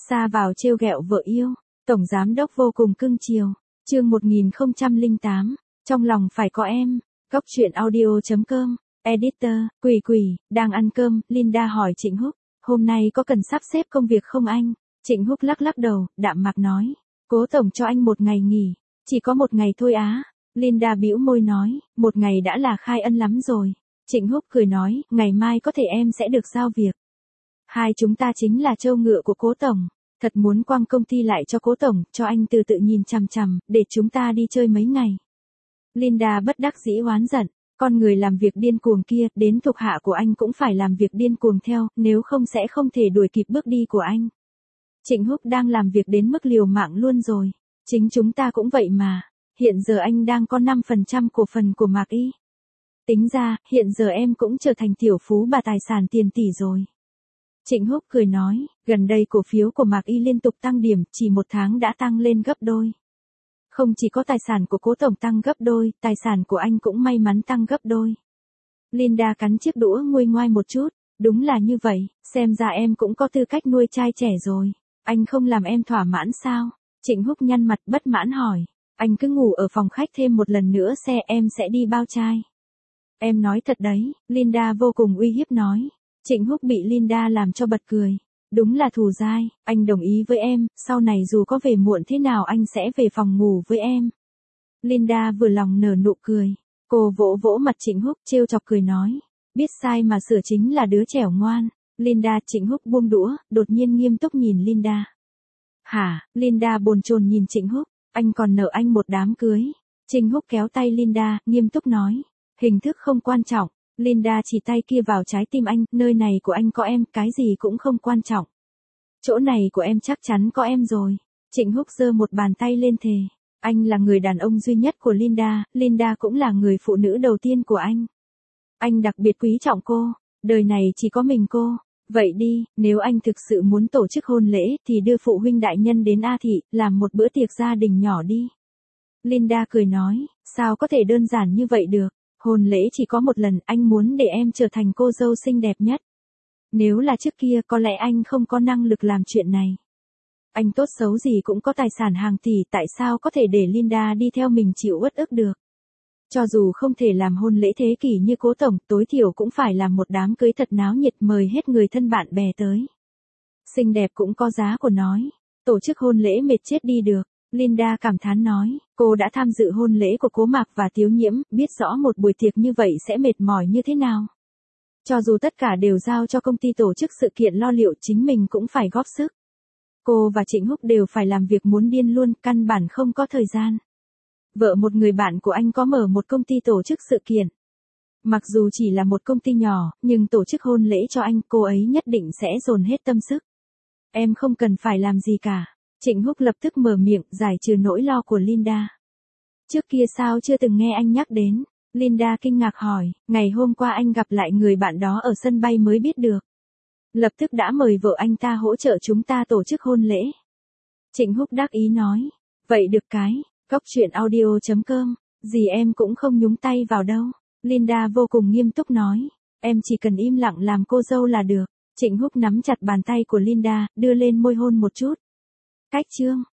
Xa vào trêu ghẹo vợ yêu, tổng giám đốc vô cùng cưng chiều. Chương 1008, trong lòng phải có em. Góc truyện audio.com. Editor, Quỳ Quỳ, đang ăn cơm, Linda hỏi Trịnh Húc, hôm nay có cần sắp xếp công việc không anh? Trịnh Húc lắc lắc đầu, đạm mạc nói, Cố tổng cho anh một ngày nghỉ, chỉ có một ngày thôi á. Linda bĩu môi nói, một ngày đã là khai ân lắm rồi. Trịnh Húc cười nói, ngày mai có thể em sẽ được giao việc. Hai chúng ta chính là trâu ngựa của Cố tổng, thật muốn quăng công ty lại cho Cố tổng, cho anh từ tự nhìn chằm chằm, để chúng ta đi chơi mấy ngày. Linda bất đắc dĩ oán giận, con người làm việc điên cuồng kia, đến thuộc hạ của anh cũng phải làm việc điên cuồng theo, nếu không sẽ không thể đuổi kịp bước đi của anh. Trịnh Húc đang làm việc đến mức liều mạng luôn rồi, chính chúng ta cũng vậy mà, hiện giờ anh đang có 5% cổ phần của Mạc Y. Tính ra, hiện giờ em cũng trở thành tiểu phú bà tài sản tiền tỷ rồi. Trịnh Húc cười nói, gần đây cổ phiếu của Mạc Y liên tục tăng điểm, chỉ một tháng đã tăng lên gấp đôi. Không chỉ có tài sản của Cố tổng tăng gấp đôi, tài sản của anh cũng may mắn tăng gấp đôi. Linda cắn chiếc đũa nguôi ngoai một chút, đúng là như vậy, xem ra em cũng có tư cách nuôi trai trẻ rồi. Anh không làm em thỏa mãn sao? Trịnh Húc nhăn mặt bất mãn hỏi, anh cứ ngủ ở phòng khách thêm một lần nữa em sẽ đi bao trai. Em nói thật đấy, Linda vô cùng uy hiếp nói. Trịnh Húc bị Linda làm cho bật cười. Đúng là thù dai, anh đồng ý với em, sau này dù có về muộn thế nào anh sẽ về phòng ngủ với em. Linda vừa lòng nở nụ cười. Cô vỗ vỗ mặt Trịnh Húc trêu chọc cười nói, biết sai mà sửa chính là đứa trẻo ngoan. Linda. Trịnh Húc buông đũa, đột nhiên nghiêm túc nhìn Linda. Hả? Linda bồn chồn nhìn Trịnh Húc, anh còn nợ anh một đám cưới. Trịnh Húc kéo tay Linda, nghiêm túc nói, hình thức không quan trọng. Linda chỉ tay kia vào trái tim anh, nơi này của anh có em, cái gì cũng không quan trọng. Chỗ này của em chắc chắn có em rồi. Trịnh Húc giơ một bàn tay lên thề. Anh là người đàn ông duy nhất của Linda, Linda cũng là người phụ nữ đầu tiên của anh. Anh đặc biệt quý trọng cô, đời này chỉ có mình cô. Vậy đi, nếu anh thực sự muốn tổ chức hôn lễ thì đưa phụ huynh đại nhân đến A Thị, làm một bữa tiệc gia đình nhỏ đi. Linda cười nói, sao có thể đơn giản như vậy được, hôn lễ chỉ có một lần, anh muốn để em trở thành cô dâu xinh đẹp nhất. Nếu là trước kia có lẽ anh không có năng lực làm chuyện này. Anh tốt xấu gì cũng có tài sản hàng tỷ, tại sao có thể để Linda đi theo mình chịu uất ức được. Cho dù không thể làm hôn lễ thế kỷ như Cố tổng, tối thiểu cũng phải làm một đám cưới thật náo nhiệt, mời hết người thân bạn bè tới. Xinh đẹp cũng có giá của nói. Tổ chức hôn lễ mệt chết đi được. Linda cảm thán nói, cô đã tham dự hôn lễ của Cố Mạc và Tiếu Nhiễm, biết rõ một buổi tiệc như vậy sẽ mệt mỏi như thế nào. Cho dù tất cả đều giao cho công ty tổ chức sự kiện lo liệu, chính mình cũng phải góp sức. Cô và Trịnh Húc đều phải làm việc muốn điên luôn, căn bản không có thời gian. Vợ một người bạn của anh có mở một công ty tổ chức sự kiện. Mặc dù chỉ là một công ty nhỏ, nhưng tổ chức hôn lễ cho anh, cô ấy nhất định sẽ dồn hết tâm sức. Em không cần phải làm gì cả. Trịnh Húc lập tức mở miệng, giải trừ nỗi lo của Linda. Trước kia sao chưa từng nghe anh nhắc đến? Linda kinh ngạc hỏi, ngày hôm qua anh gặp lại người bạn đó ở sân bay mới biết được. Lập tức đã mời vợ anh ta hỗ trợ chúng ta tổ chức hôn lễ. Trịnh Húc đắc ý nói, vậy được cái, góc truyện audio.com, gì em cũng không nhúng tay vào đâu. Linda vô cùng nghiêm túc nói, em chỉ cần im lặng làm cô dâu là được. Trịnh Húc nắm chặt bàn tay của Linda, đưa lên môi hôn một chút. Cách chương.